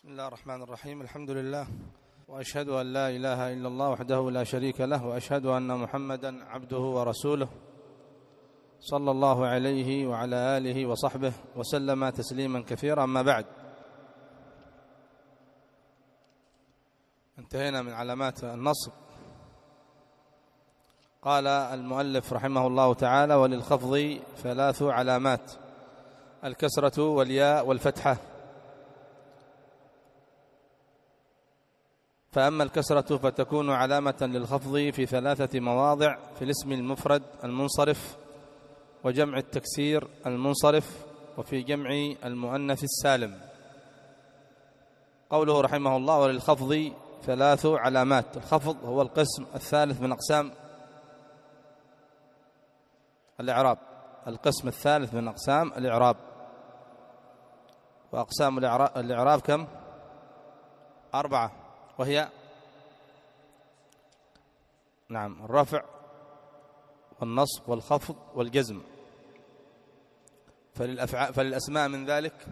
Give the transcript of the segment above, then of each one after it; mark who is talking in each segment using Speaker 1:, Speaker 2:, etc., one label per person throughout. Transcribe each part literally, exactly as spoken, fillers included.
Speaker 1: بسم الله الرحمن الرحيم. الحمد لله، وأشهد أن لا إله إلا الله وحده لا شريك له، وأشهد أن محمدا عبده ورسوله صلى الله عليه وعلى آله وصحبه وسلم تسليما كثيرا. أما بعد، انتهينا من علامات النصب. قال المؤلف رحمه الله تعالى: وللخفض ثلاث علامات: الكسرة والياء والفتحة. فأما الكسرة فتكون علامة للخفض في ثلاثة مواضع: في الاسم المفرد المنصرف، وجمع التكسير المنصرف، وفي جمع المؤنث السالم. قوله رحمه الله: وللخفض ثلاث علامات. الخفض هو القسم الثالث من أقسام الإعراب، القسم الثالث من أقسام الإعراب. وأقسام الإعراب كم؟ أربعة، وهي نعم الرفع والنصب والخفض والجزم. فللأفعال فللأسماء من ذلك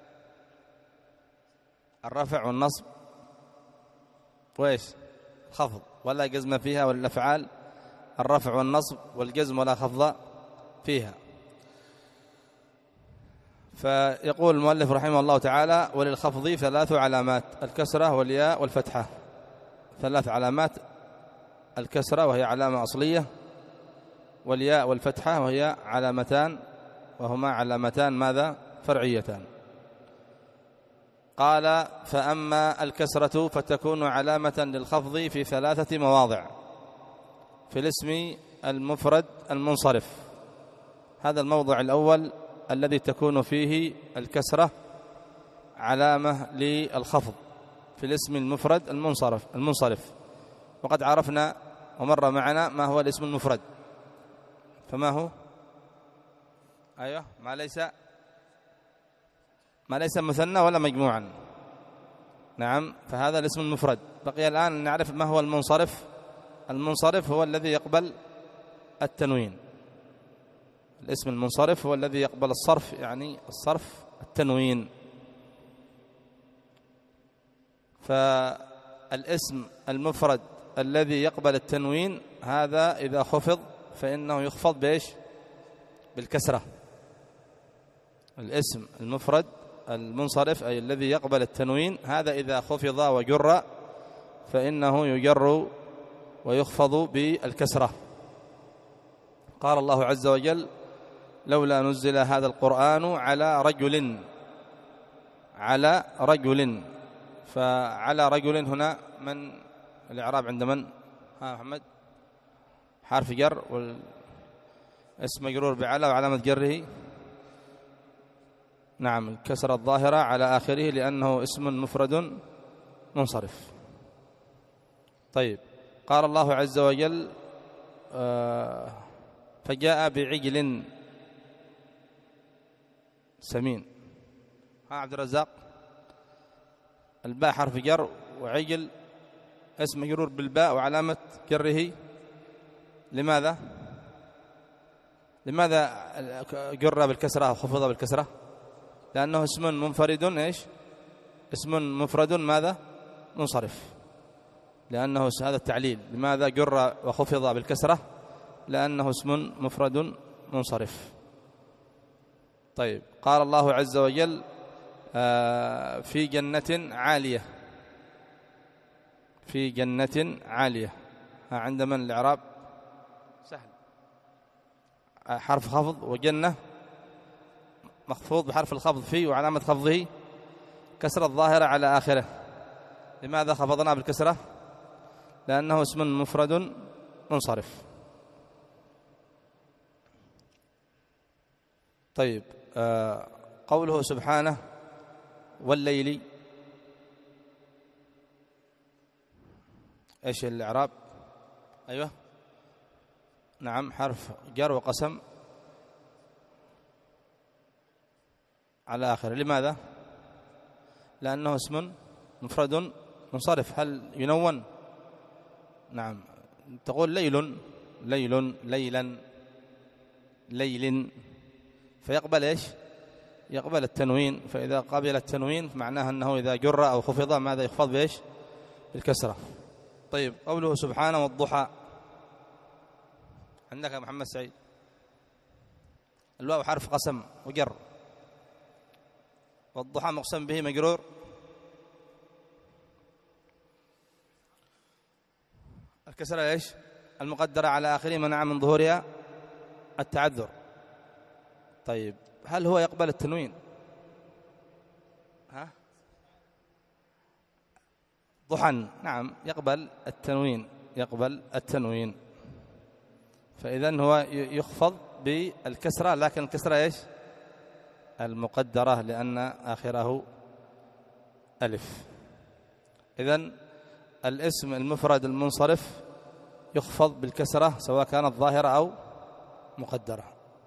Speaker 1: الرفع والنصب وإيش؟ خفض، ولا جزم فيها. وللأفعال الرفع والنصب والجزم ولا خفض فيها. فيقول المؤلف رحمه الله تعالى: وللخفض ثلاث علامات: الكسرة والياء والفتحة. ثلاث علامات: الكسرة وهي علامة أصلية، والياء والفتحة وهي علامتان، وهما علامتان ماذا؟ فرعيتان. قال: فأما الكسرة فتكون علامة للخفض في ثلاثة مواضع: في الاسم المفرد المنصرف. هذا الموضع الأول الذي تكون فيه الكسرة علامة للخفض، في الاسم المفرد المنصرف المنصرف وقد عرفنا ومر معنا ما هو الاسم المفرد. فما هو؟ أيوه ما ليس ما ليس مثنى ولا مجموعا. نعم، فهذا الاسم المفرد. بقي الآن نعرف ما هو المنصرف. المنصرف هو الذي يقبل التنوين. الاسم المنصرف هو الذي يقبل الصرف، يعني الصرف التنوين. فالاسم المفرد الذي يقبل التنوين هذا إذا خفض فإنه يخفض بإيش؟ بالكسرة. الاسم المفرد المنصرف أي الذي يقبل التنوين هذا إذا خفض وجر فإنه يجر ويخفض بالكسرة. قال الله عز وجل: لولا نزل هذا القرآن على رجل. على رجل، فعلى رجل هنا من الإعراب عند من؟ ها محمد؟ حرف جر، والاسم مجرور بعلى، وعلامة جره نعم الكسرة الظاهرة على آخره لأنه اسم مفرد منصرف. طيب، قال الله عز وجل: آه فجاء بعجل سمين. ها عبد الرزاق؟ الباء حرف جر، وعجل اسم مجرور بالباء وعلامة جره. لماذا؟ لماذا جر بالكسرة وخفض بالكسرة؟ لأنه اسم منفرد إيش؟ اسم مفرد ماذا؟ منصرف. لأنه هذا التعليل. لماذا جر وخفض بالكسرة؟ لأنه اسم مفرد منصرف. طيب، قال الله عز وجل: آه في جنة عالية. في جنة عالية، عند من الإعراب؟ سهل. حرف خفض، وجنة مخفوض بحرف الخفض فيه، وعلامة خفضه كسرة الظاهرة على آخره. لماذا خفضنا بالكسرة؟ لأنه اسم مفرد منصرف. طيب، آه قوله سبحانه: والليل. ايش الإعراب؟ ايوه نعم حرف جر وقسم على آخره. لماذا؟ لأنه اسم مفرد منصرف. هل ينون؟ نعم، تقول ليل ليل ليلا ليل، فيقبل ايش؟ يقبل التنوين، فإذا قبل التنوين معناه أنه إذا جر أو خفض ماذا يخفض بإيش؟ بالكسرة. طيب قوله سبحانه والضحى، عندك يا محمد سعيد الواو حرف قسم وجر، والضحى مقسم به مجرور، الكسرة ايش؟ المقدرة على آخره منع من ظهورها التعذر. طيب هل هو يقبل التنوين؟ ها؟ ضحى نعم يقبل التنوين، يقبل التنوين، فإذن هو يخفض بالكسرة، لكن الكسرة ايش؟ المقدرة لأن آخره ألف. إذن الاسم المفرد المنصرف يخفض بالكسرة سواء كانت ظاهرة أو مقدرة.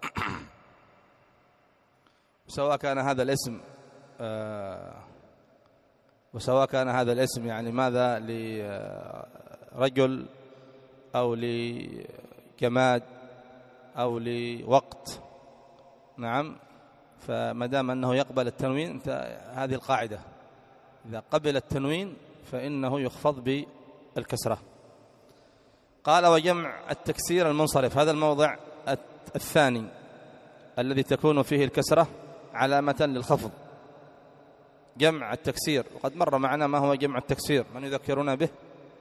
Speaker 1: سواء كان هذا الاسم آه وسواء كان هذا الاسم يعني ماذا لرجل أو لجماد أو لوقت، نعم، فما دام أنه يقبل التنوين، انت هذه القاعدة، إذا قبل التنوين فإنه يخفض بالكسرة. قال وجمع التكسير المنصرف، هذا الموضع الثاني الذي تكون فيه الكسرة علامة للخفض، جمع التكسير. وقد مر معنا ما هو جمع التكسير، من يذكرنا به؟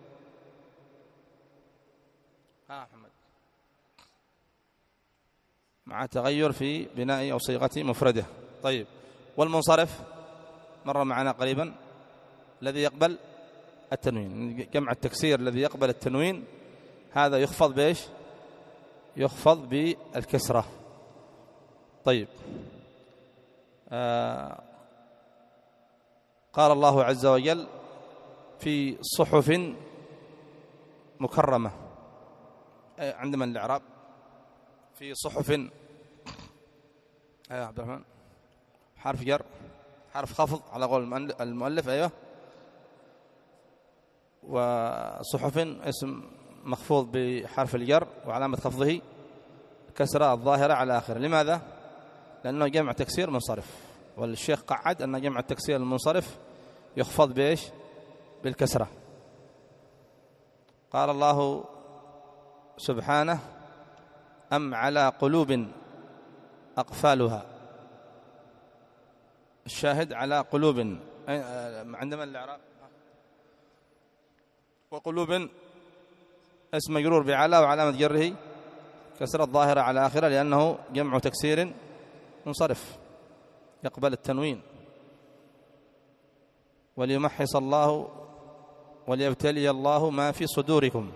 Speaker 1: ها محمد. مع تغير في بناء أو صيغة مفرده. طيب والمنصرف مر معنا قريبا، الذي يقبل التنوين، جمع التكسير الذي يقبل التنوين هذا يخفض بإيش؟ يخفض بالكسرة. طيب آه قال الله عز وجل في صحف مكرمة، عندما الإعراب في صحف، أيوة عبد الرحمن، حرف جر حرف خفض على قول المؤلف، أيوة، وصحف اسم مخفوض بحرف الجر وعلامة خفضه كسرة الظاهرة على آخره. لماذا؟ لأنه جمع تكسير منصرف، والشيخ قعد أن جمع التكسير المنصرف يخفض بإيش؟ بالكسرة. قال الله سبحانه أم على قلوب أقفالها، الشاهد على قلوب، عندما الإعراب وقلوب اسم مجرور بعلى وعلامة جره كسرة الظاهرة على آخره لأنه جمع تكسير منصرف يقبل التنوين. وليمحص الله وليبتلي الله ما في صدوركم،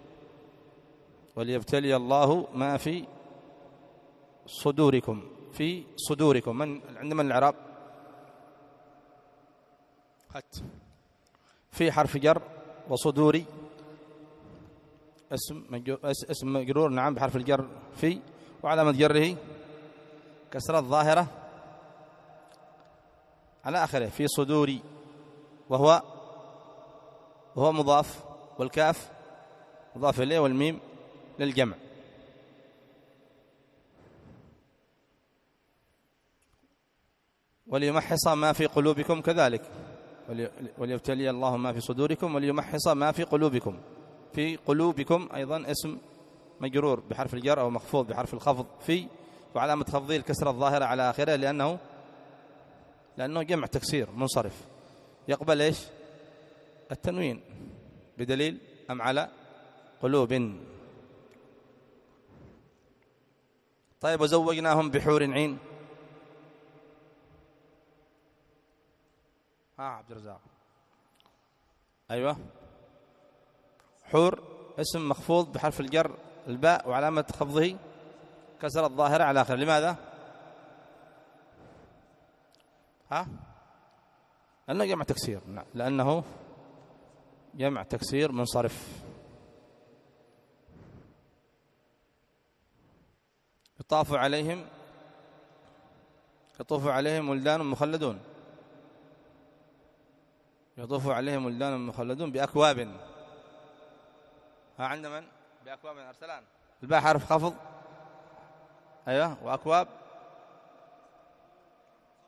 Speaker 1: وليبتلي الله ما في صدوركم، في صدوركم، من عندما الإعراب خط في حرف جر، وصدوري اسم اسم مجرور نعم بحرف الجر في، وعلامة جره كسرة الظاهرة على آخره في صدوري، وهو وهو مضاف، والكاف مضاف إليه، والميم للجمع. وليمحص ما في قلوبكم كذلك، وليبتلي الله ما في صدوركم وليمحص ما في قلوبكم، في قلوبكم أيضا اسم مجرور بحرف الجر أو مخفوض بحرف الخفض في، وعلامة خفضه الكسرة الظاهرة على آخره لأنه لأنه جمع تكسير منصرف يقبل إيش؟ التنوين، بدليل أم على قلوب. طيب وزوجناهم بحور عين، ها عبد الرزاق، أيوة، حور اسم مخفوض بحرف الجر الباء وعلامة خفضه كسر الظاهرة على آخر. لماذا؟ ها؟ لأنه جمع تكسير، لأنه جمع تكسير منصرف. يطاف عليهم يطوف عليهم ولدان مخلدون، يطوف عليهم ولدان مخلدون بأكواب، ها عند من؟ بأكواب أرسلان، الباء حرف خفض، أيوة، وأكواب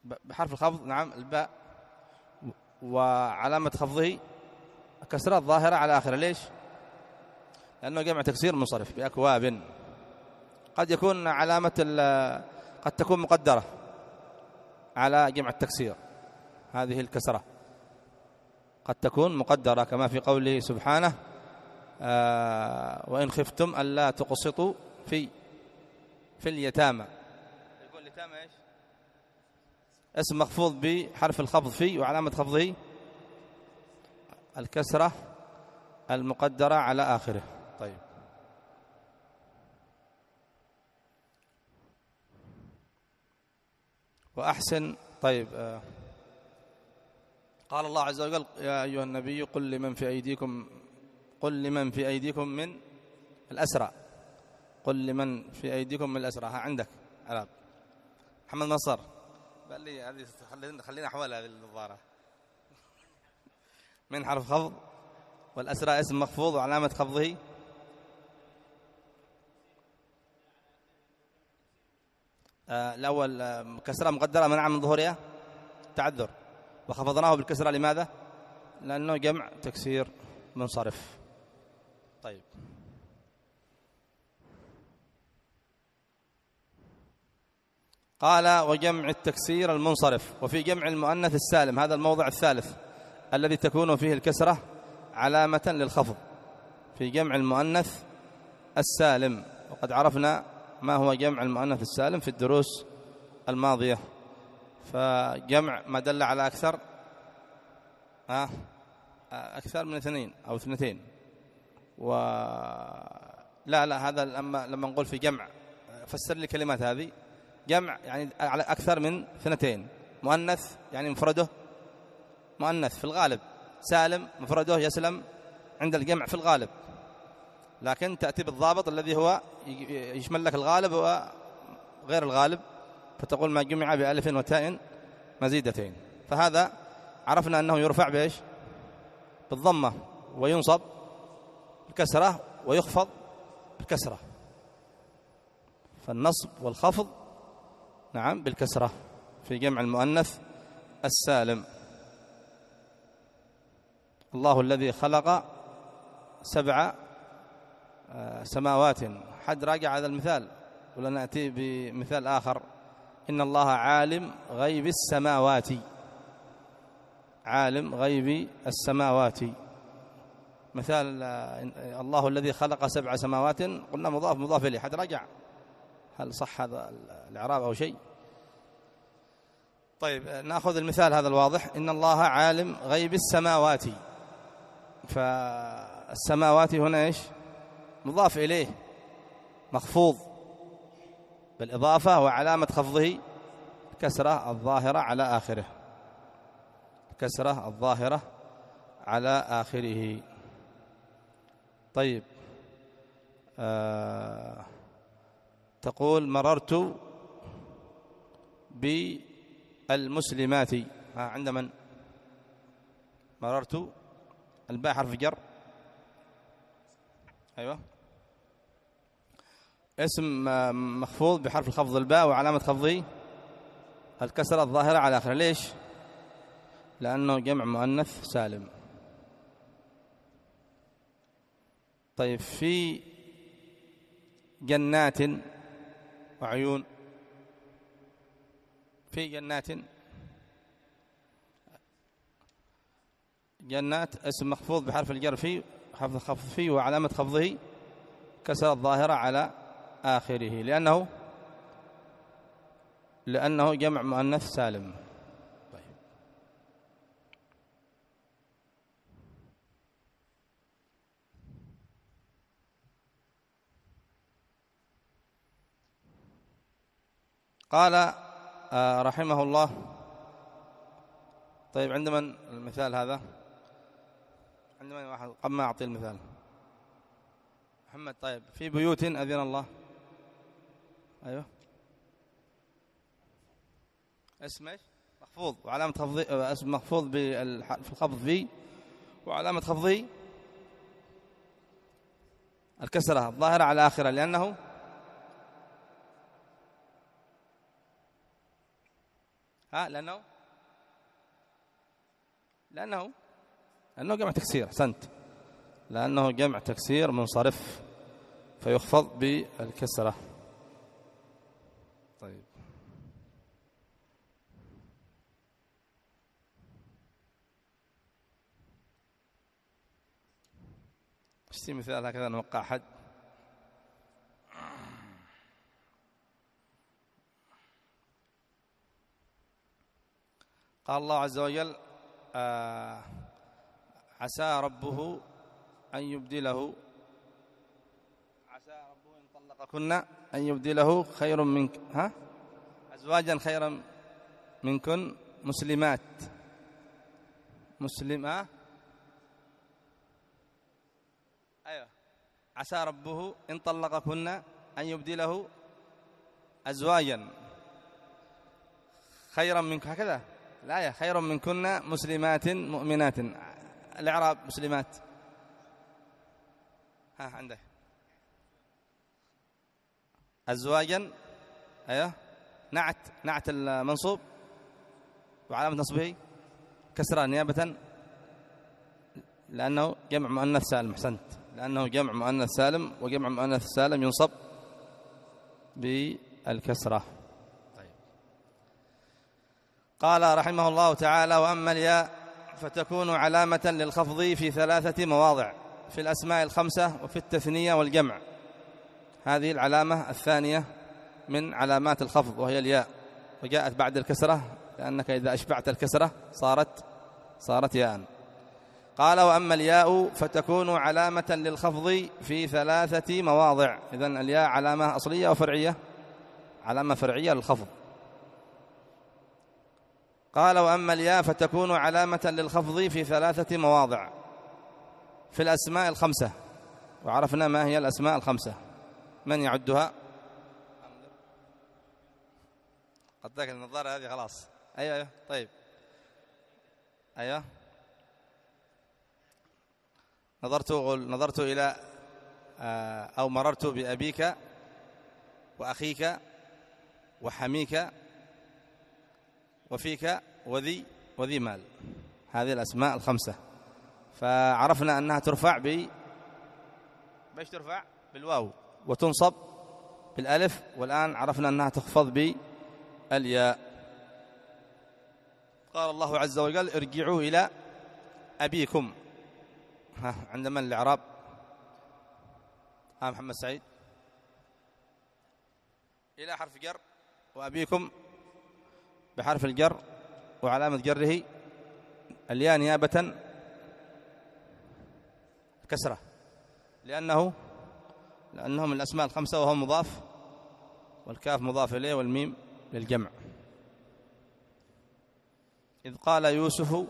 Speaker 1: بحرف الخفض، نعم الباء، وعلامة خفضه كسرة الظاهرة على آخره. ليش؟ لأنه جمع تكسير منصرف بأكواب. قد يكون علامة قد تكون مقدرة على جمع التكسير، هذه الكسرة قد تكون مقدرة كما في قوله سبحانه آه وإن خفتم ألا تقسطوا في في اليتامى. يقول اليتامى ايش؟ اسم مخفوض بحرف الخفض في، وعلامة خفضه الكسرة المقدرة على آخره. طيب، وأحسن. طيب آه قال الله عز وجل يا أيها النبي قل لمن في أيديكم قل لمن في أيديكم من الأسرى قل لمن في أيديكم من الأسرى. ها عندك عرب محمد نصر قال لي هذه خلينا حوالي هذه الظاهرة من حرف خفض، والأسرى اسم مخفوض وعلامة خفضه آه الأول آه كسرة مقدرة منع من ظهورها تعذر، وخفضناه بالكسرة لماذا؟ لأنه جمع تكسير منصرف. طيب، قال وجمع التكسير المنصرف. وفي جمع المؤنث السالم، هذا الموضع الثالث الذي تكون فيه الكسرة علامة للخفض، في جمع المؤنث السالم. وقد عرفنا ما هو جمع المؤنث السالم في الدروس الماضية. فجمع ما دل على أكثر آه أكثر من اثنين أو اثنتين، و لا لا هذا لما لما نقول في جمع فسر لي كلمات هذه. جمع يعني على أكثر من اثنتين، مؤنث يعني مفرده مؤنث في الغالب، سالم مفرده يسلم عند الجمع في الغالب، لكن تأتي بالضابط الذي هو يشمل لك الغالب وغير الغالب، فتقول ما جمع بألف وتاء مزيدتين. فهذا عرفنا أنه يرفع بإيش؟ بالضمة، وينصب بالكسرة، ويخفض بالكسرة. فالنصب والخفض نعم بالكسرة في جمع المؤنث السالم. الله الذي خلق سبع سماوات. حد راجع هذا المثال ولا نأتي بمثال آخر؟ إن الله عالم غيب السماوات، عالم غيب السماوات. مثال الله الذي خلق سبع سماوات، قلنا مضاف مضاف إليه. حد راجع هل صح هذا الإعراب أو شيء؟ طيب، نأخذ المثال هذا الواضح. إن الله عالم غيب السماوات، فالسماوات هنا إيش؟ مضاف إليه مخفوض بالإضافة، وعلامة خفضه كسرة الظاهرة على آخره، كسرة الظاهرة على آخره. طيب، آه تقول مررت بالمسلمات. ها عند من؟ مررت، الباء حرف جر. أيوة، اسم مخفوض بحرف الخفض الباء، وعلامة خفضه الكسرة الظاهرة على آخره. ليش؟ لأنه جمع مؤنث سالم. طيب، في جنات وعيون. في جنات، جنات اسم مخفوض بحرف الجر في، حرف الخفض فيه، وعلامة خفضه كسر الظاهرة على آخره، لأنه لأنه جمع مؤنث سالم. طيب، قال آه رحمه الله. طيب، عند من المثال هذا؟ عند من واحد قبل ما أعطي المثال؟ محمد. طيب، في بيوت أذن الله. أيوه، اسم ايش؟ مخفوض، وعلامة خفضه اسم مخفوض بالحرف الخفض في، وعلامة خفضه الكسرة الظاهرة على آخره، لأنه ها لأنه لأنه لأنه جمع تكسير. أحسنت، لأنه جمع تكسير منصرف فيخفض بالكسرة. طيب اشتي مثال هكذا نوقع حد. قال الله عز وجل آه عسى ربه أن يبدله عسى ربه إن طلقكن أن يبدله خير منك ها أزواجا خيرا منكن مسلمات مسلمة. أيوة عسى ربه إن طلقكن أن يبدله أزواجا خيرا منكن، هكذا الآية، خيرا منكن مسلمات مؤمنات. الإعراب مسلمات ها عندك أزواجا أيوة نعت نعت المنصوب وعلامة نصبه كسرة نيابة لأنه جمع مؤنث سالم. أحسنت، لأنه جمع مؤنث سالم، وجمع مؤنث سالم ينصب بالكسرة. طيب. قال رحمه الله تعالى: وأما الياء فتكون علامة للخفض في ثلاثة مواضع: في الأسماء الخمسة وفي التثنية والجمع. هذه العلامة الثانية من علامات الخفض وهي الياء، وجاءت بعد الكسرة لأنك إذا أشبعت الكسرة صارت صارت ياء. قال: وأما الياء فتكون علامة للخفض في ثلاثة مواضع. إذن الياء علامة أصلية وفرعية؟ علامة فرعية للخفض. قال: وأما الياء فتكون علامة للخفض في ثلاثة مواضع: في الأسماء الخمسة. وعرفنا ما هي الأسماء الخمسة، من يعدها؟ قد ذاك النظارة هذه خلاص. أيوة أيوة طيب أيوة نظرت نظرت إلى أو مررت بأبيك وأخيك وحميك وفيك وذي وذي مال. هذه الأسماء الخمسة، فعرفنا أنها ترفع ب بايش ترفع؟ بالواو، وتنصب بالألف، والآن عرفنا أنها تخفض بالياء. قال الله عز وجل: ارجعوا إلى أبيكم. ها عند من الإعراب؟ ها محمد سعيد. إلى حرف جر، وأبيكم بحرف الجر وعلامة جره الياء نيابة كسرة، لأنه لأنه من الأسماء الخمسة وهو مضاف، والكاف مضاف إليه، والميم للجمع. إذ قال يوسف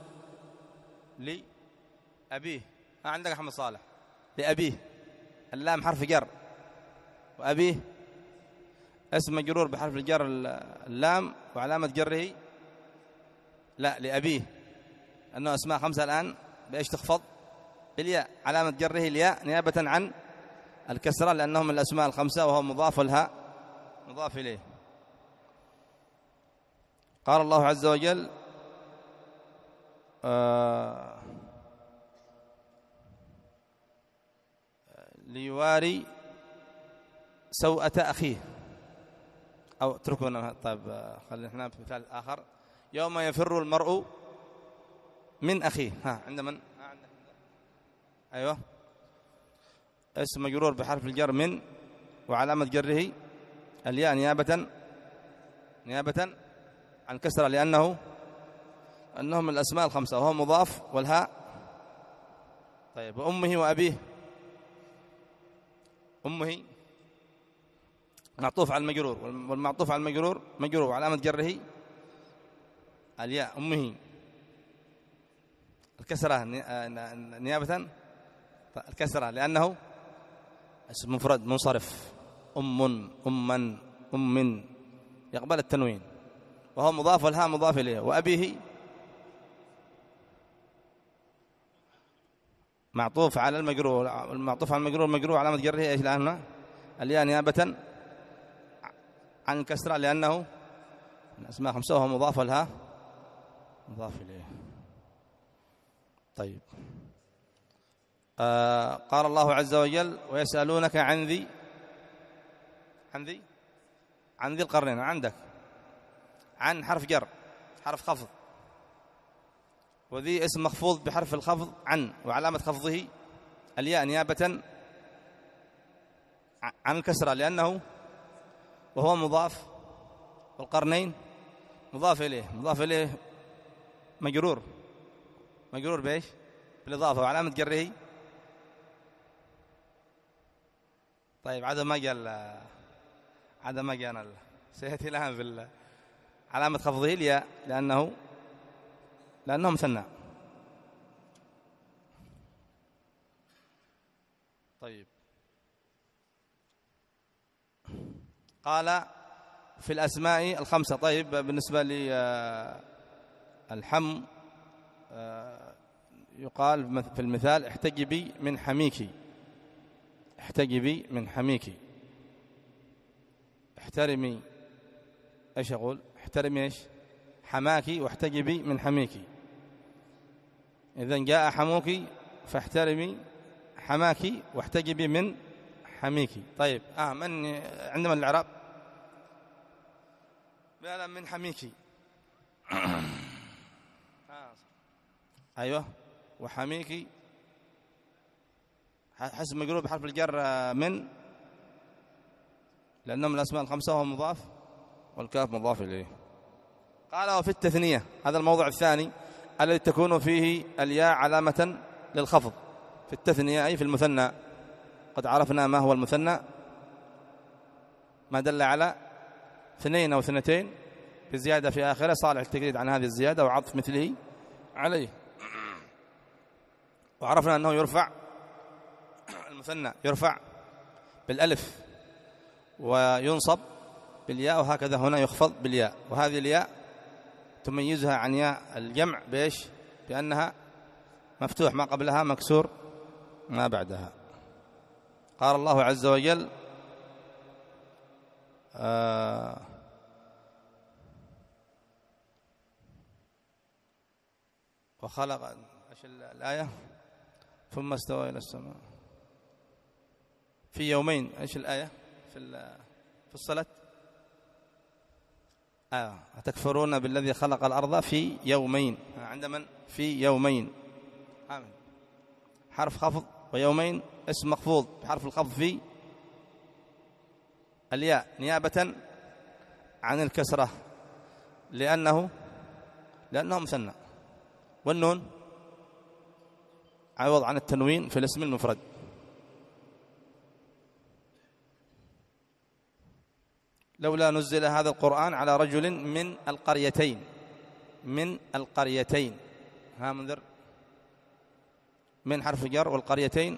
Speaker 1: لأبيه. ها عندك أحمد صالح. لأبيه، اللام حرف جر، وأبيه اسم مجرور بحرف الجر اللام، وعلامة جره لا لأبيه، أنه أسماء خمسة الآن بإيش تخفض؟ بالياء، علامة جره الياء نيابة عن الكسرة، لأنه من الأسماء الخمسة وهو مضاف، والهاء مضاف إليه. قال الله عز وجل: آه ليواري سوءة أخيه، أو اتركونا. طيب خلينا احنا في مثال آخر: يوم يفر المرء من أخيه. ها عند من؟ ها عندك. أيوة اسم مجرور بحرف الجر من، وعلامة جره الياء نيابة نيابة عن كسرة، لأنه أنه من الأسماء الخمسة وهو مضاف، والهاء. طيب وأمه وأبيه. أمه معطوف على المجرور، والمعطوف على المجرور مجرور، وعلامة جره الياء. أمه الكسرة نيابة الكسرة، لأنه اسم مفرد منصرف. أم أما أم يقبل التنوين، وهو مضاف، والهاء مضاف إليه. وأبيه معطوف على المجرور، المعطوف على المجرور مجرور، علامة جره ايش؟ لأنه الياء نيابة عن الكسرة، لأنه الأسماء خمسة وهو مضاف لها مضاف إليه. طيب آه قال الله عز وجل ويسألونك عن ذي عن ذي عن ذي القرنين. عندك عن حرف جر حرف خفض، وذي اسم مخفوض بحرف الخفض عن، وعلامة خفضه الياء نيابة عن الكسرة لأنه وهو مضاف، والقرنين مضاف إليه مضاف إليه مجرور مجرور بإيش؟ بالإضافة، وعلامة جره طيب عدم ما قال عدم ما قال سيأتي الآن في علامة خفضه الياء لأنه لأنه مثنى. طيب قال في الأسماء الخمسة. طيب بالنسبة للحم يقال في المثال احتجبي من حميك، احتجبي من حميك. احترمي ايش اقول؟ احترمي ايش؟ حماك، واحتجبي من حميك. اذا جاء حموك فاحترمي حماك واحتجبي من حميك. طيب اه من عندما الإعراب لا من حميك آه. ايوه وحميك حسب مجرور بحرف الجر من، لأنهم الأسماء الخمسة وهو مضاف والكاف مضاف إليه. قال وفي التثنية، هذا الموضع الثاني الذي تكون فيه الياء علامة للخفض في التثنية أي في المثنى. قد عرفنا ما هو المثنى، ما دل على اثنين أو اثنتين بزيادة في آخره، صالح التجريد عن هذه الزيادة وعطف مثله عليه. وعرفنا أنه يرفع المثنى يرفع بالألف وينصب بالياء، وهكذا هنا يخفض بالياء. وهذه الياء تميزها عن ياء الجمع بإيش؟ بأنها مفتوح ما قبلها مكسور ما بعدها. قال الله عز وجل آه وخلق ايش الآية؟ ثم استوى إلى السماء في يومين. ايش الآية في في الصلاة؟ آه أتكفرون بالذي خلق الأرض في يومين. عند من؟ في يومين. آمين. حرف خفض، ويومين اسم مخفوض بحرف الخفض في الياء نيابة عن الكسرة لأنه لأنه مثنى، والنون عوض عن التنوين في الاسم المفرد. لولا نزل هذا القرآن على رجل من القريتين من القريتين ها منذر من حرف جر، والقريتين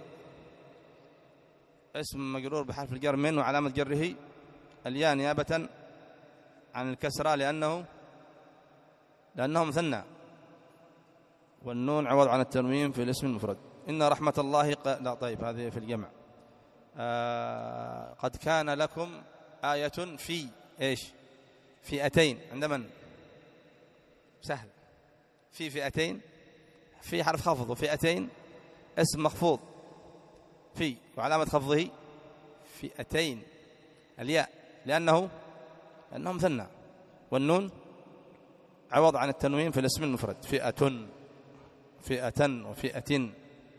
Speaker 1: اسم مجرور بحرف الجر من، وعلامة جره الياء نيابة عن الكسرة لأنه لأنه مثنى، والنون عوض عن التنوين في الاسم المفرد. إن رحمة الله ق... لا طيب هذه في الجمع. آه... قد كان لكم آية في إيش؟ فئتين. عند من؟ سهل. في فئتين في حرف خفض، وفئتين اسم مخفوض في، وعلامة خفضه فئتين الياء لأنه لأنه مثنى، والنون عوض عن التنوين في الاسم المفرد. فئة فئة وفئة.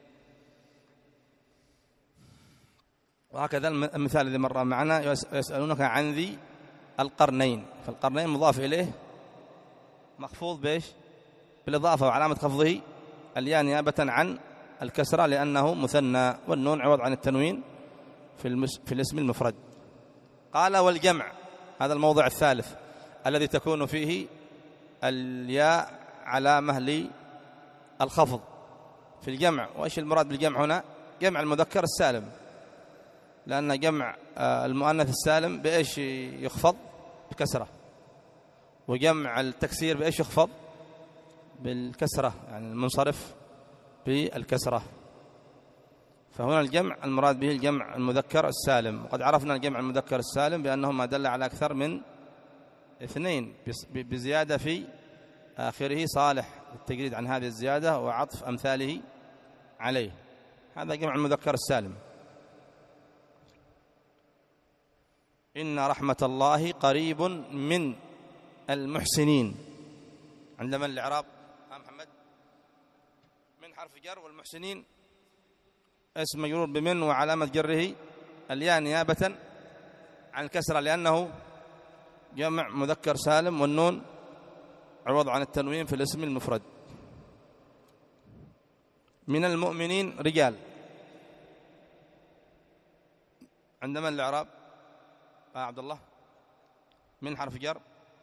Speaker 1: وهكذا المثال الذي مر معنا يسألونك عن ذي القرنين، فالقرنين مضاف إليه مخفوض بإيش؟ بالإضافة، وعلامة خفضه الياء نيابة عن الكسرة لأنه مثنى، والنون عوض عن التنوين في, المس في الاسم المفرد. قال والجمع، هذا الموضع الثالث الذي تكون فيه الياء علامة للخفض في الجمع. وإيش المراد بالجمع هنا؟ جمع المذكر السالم، لأن جمع المؤنث السالم بإيش يخفض؟ بكسرة. وجمع التكسير بإيش يخفض؟ بالكسرة، يعني المنصرف بالكسرة. فهنا الجمع المراد به الجمع المذكر السالم. وقد عرفنا الجمع المذكر السالم بأنه ما دل على أكثر من اثنين بزيادة في آخره صالح للتجريد عن هذه الزيادة وعطف أمثاله عليه. هذا جمع المذكر السالم. إن رحمة الله قريب من المحسنين. عندما الإعراب محمد من حرف جر، والمحسنين اسم مجرور بمن وعلامة جره الياء نيابة عن الكسرة لأنه جمع مذكر سالم، والنون عوض عن التنوين في الاسم المفرد. من المؤمنين رجال. عندما الإعراب آه عبد الله من حرف جر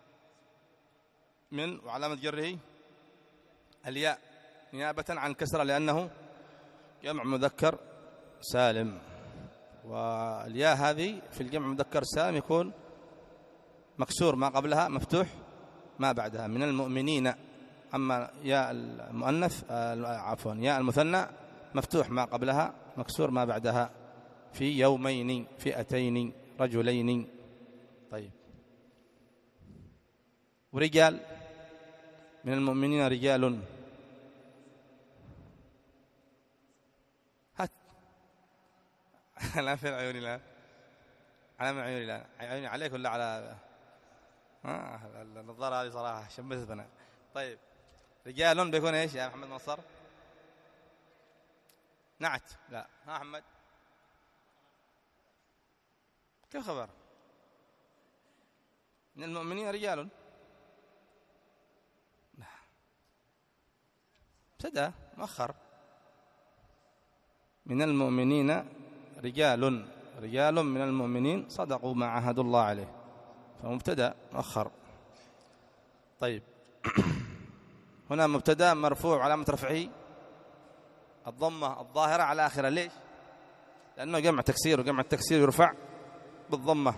Speaker 1: من وعلامة جره الياء نيابة عن الكسرة لأنه جمع مذكر سالم، والياء هذه في الجمع مذكر سالم يكون مكسور ما قبلها مفتوح ما بعدها. من المؤمنين. أما ياء المؤنث عفوا ياء المثنى مفتوح ما قبلها مكسور ما بعدها. في يومين، فئتين، رجلين. طيب. ورجال. من المؤمنين رجال. هات لا في عيوني الآن، على من عيوني الآن، عيوني عليك ولا على آه النظارة هذه صراحة شمست أنا. طيب رجال بيكون إيش يا محمد نصر؟ نعت. لا ها محمد كيف خبر؟ من المؤمنين رجال. ابتدأ مؤخر. من المؤمنين رجال. رجال من المؤمنين صدقوا ما عاهدوا الله عليه، فمبتدأ مؤخر. طيب هنا مبتدأ مرفوع علامة رفعه الضمة الظاهرة على آخره. ليش؟ لأنه جمع تكسير، وجمع التكسير يرفع بالضمة.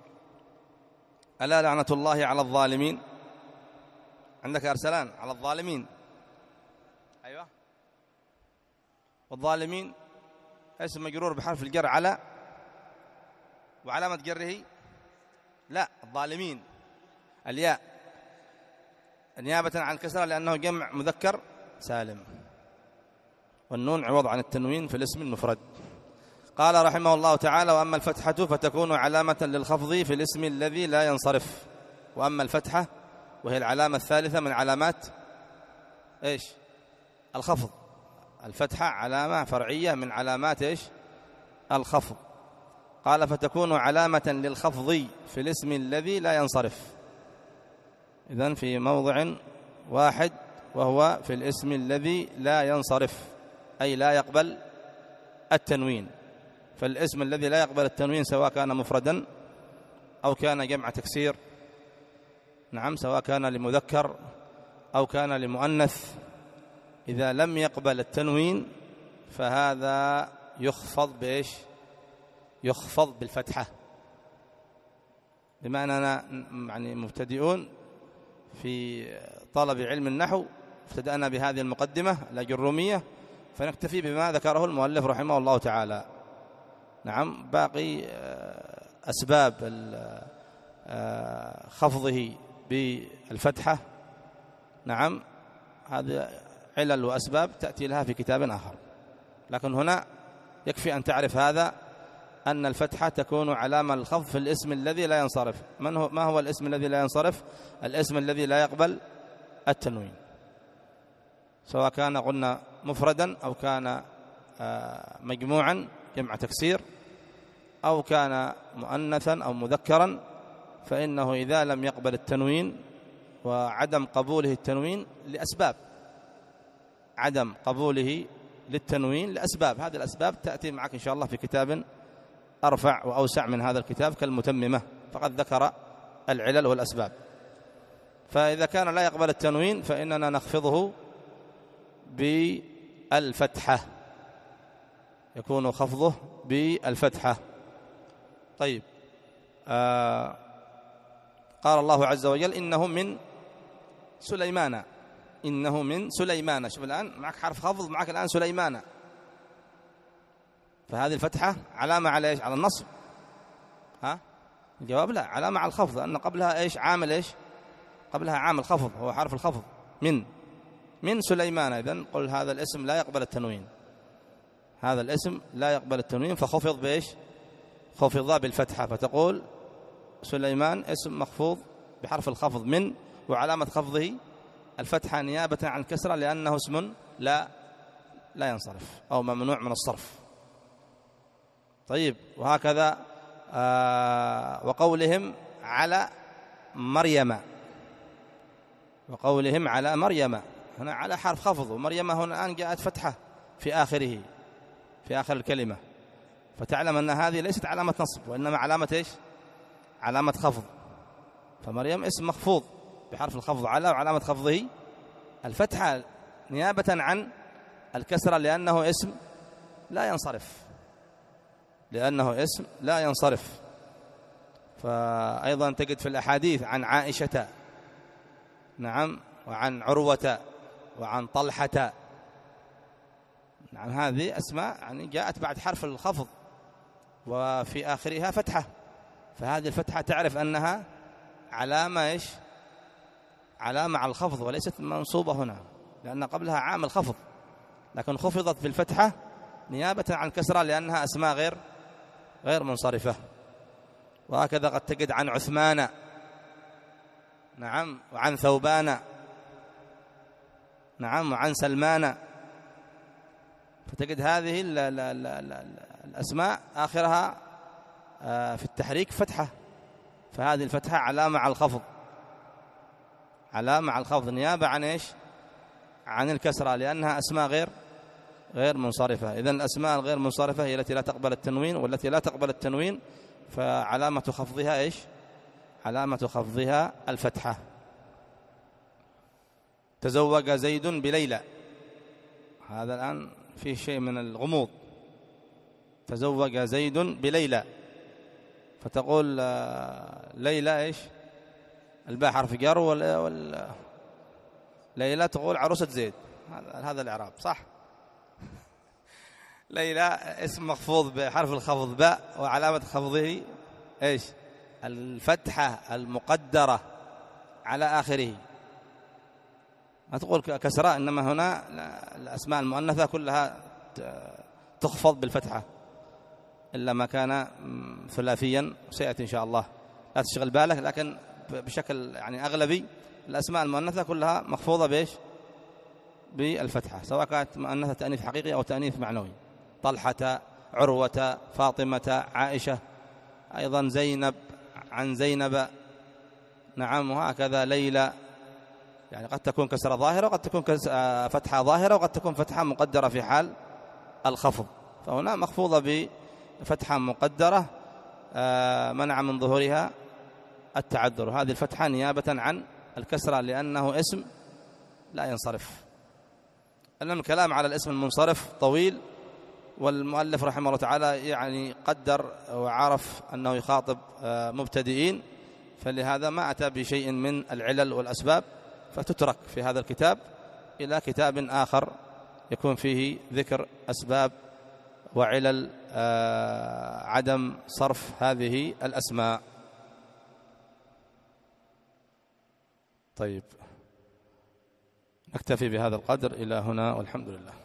Speaker 1: ألا لعنة الله على الظالمين. عندك أرسلان على الظالمين. أيوة. والظالمين اسم مجرور بحرف الجر على، وعلامة جره لا الظالمين الياء نيابة عن الكسرة لأنه جمع مذكر سالم، والنون عوض عن التنوين في الاسم المفرد. قال رحمه الله تعالى: وأما الفتحة فتكون علامة للخفض في الاسم الذي لا ينصرف. وأما الفتحة وهي العلامة الثالثة من علامات إيش؟ الخفض. الفتحة علامة فرعية من علامات إيش؟ الخفض. قال: فتكون علامة للخفض في الاسم الذي لا ينصرف. إذن في موضع واحد، وهو في الاسم الذي لا ينصرف، أي لا يقبل التنوين. فالاسم الذي لا يقبل التنوين سواء كان مفردا أو كان جمع تكسير، نعم، سواء كان لمذكر أو كان لمؤنث، إذا لم يقبل التنوين فهذا يخفض بإيش؟ يخفض بالفتحة. بما أننا يعني مبتدئون في طلب علم النحو، ابتدأنا بهذه المقدمة الأجرومية، فنكتفي بما ذكره المؤلف رحمه الله تعالى. نعم، باقي أسباب خفضه بالفتحة، نعم، هذه علل وأسباب تأتي لها في كتاب آخر، لكن هنا يكفي أن تعرف هذا، أن الفتحة تكون علامة للخفض في الاسم الذي لا ينصرف. من هو ما هو الاسم الذي لا ينصرف؟ الاسم الذي لا يقبل التنوين، سواء كان قلنا مفردا أو كان مجموعا جمع تكسير أو كان مؤنثا أو مذكرا، فإنه إذا لم يقبل التنوين، وعدم قبوله التنوين لأسباب، عدم قبوله للتنوين لأسباب، هذه الأسباب تأتي معك إن شاء الله في كتاب أرفع وأوسع من هذا الكتاب كالمتممة، فقد ذكر العلل والأسباب. فإذا كان لا يقبل التنوين فإننا نخفضه بالفتحة، يكون خفضه بالفتحة. طيب، آه قال الله عز وجل: إنه من سليمان. إنه من سليمان. شوف الآن معك حرف خفض، معك الآن سليمان، فهذه الفتحة علامة على إيش؟ على النصب. ها الجواب لا، علامة على الخفض، لأن قبلها إيش؟ عامل إيش؟ قبلها عامل خفض، هو حرف الخفض من من سليمان. إذن قل هذا الاسم لا يقبل التنوين، هذا الاسم لا يقبل التنوين، فخفض بإيش؟ خفض بالفتحة، فتقول سليمان اسم مخفوض بحرف الخفض من، وعلامة خفضه الفتحة نيابة عن الكسرة، لأنه اسم لا لا ينصرف أو ممنوع من الصرف. طيب، وهكذا آه وقولهم على مريم، وقولهم على مريم، هنا على حرف خفض، ومريم هنا الآن جاءت فتحة في آخره، في آخر الكلمة، فتعلم أن هذه ليست علامة نصب، وإنما علامة إيش؟ علامة خفض. فمريم اسم مخفوض بحرف الخفض على، وعلامة خفضه الفتحة نيابة عن الكسرة، لأنه اسم لا ينصرف، لأنه اسم لا ينصرف. فأيضا تجد في الأحاديث عن عائشة، نعم، وعن عروة، وعن طلحة، نعم، هذه أسماء يعني جاءت بعد حرف الخفض وفي آخرها فتحة، فهذه الفتحة تعرف أنها علامة إيش؟ علامة على الخفض، وليست منصوبة هنا، لأن قبلها عامل خفض، لكن خفضت بالفتحة نيابة عن الكسرة، لأنها أسماء غير غير منصرفة. وهكذا قد تجد عن عثمان، نعم، وعن ثوبان، نعم، وعن سلمان، فتجد هذه ال ال ال ال الأسماء آخرها في التحريك فتحة، فهذه الفتحة علامة على الخفض، علامة على الخفض نيابة عن إيش؟ عن الكسرة، لأنها أسماء غير غير منصرفة. إذن الأسماء الغير منصرفة هي التي لا تقبل التنوين، والتي لا تقبل التنوين فعلامة خفضها إيش؟ علامة خفضها الفتحة. تزوج زيد بليلى، هذا الآن فيه شيء من الغموض. تزوج زيد بليلى، فتقول ليلى إيش؟ الباء حرف جر، وال ليلى تقول عروسة زيد، هذا الإعراب صح. ليلى اسم مخفوض بحرف الخفض باء، وعلامة خفضه إيش؟ الفتحة المقدرة على آخره، ما تقول كسرة، إنما هنا الأسماء المؤنثة كلها تخفض بالفتحة إلا ما كان ثلاثيا، سيأتي إن شاء الله، لا تشغل بالك، لكن بشكل يعني أغلبي الأسماء المؤنثة كلها مخفوضة بإيش؟ بالفتحة، سواء كانت مؤنثة تأنيث حقيقي أو تأنيث معنوي. طلحة، عروة، فاطمة، عائشة، أيضا زينب، عن زينب، نعم، وهكذا ليلى، يعني قد تكون كسرة ظاهرة، وقد تكون فتحة ظاهرة، وقد تكون فتحة مقدرة في حال الخفض، فهنا مخفوضة بفتحة مقدرة منع من ظهورها التعذر، هذه الفتحة نيابة عن الكسرة، لأنه اسم لا ينصرف. أن الكلام على الاسم المنصرف طويل، والمؤلف رحمه الله تعالى يعني قدر وعرف أنه يخاطب مبتدئين، فلهذا ما أتى بشيء من العلل والأسباب، فتترك في هذا الكتاب إلى كتاب آخر يكون فيه ذكر أسباب وعلل عدم صرف هذه الأسماء. طيب، نكتفي بهذا القدر إلى هنا، والحمد لله.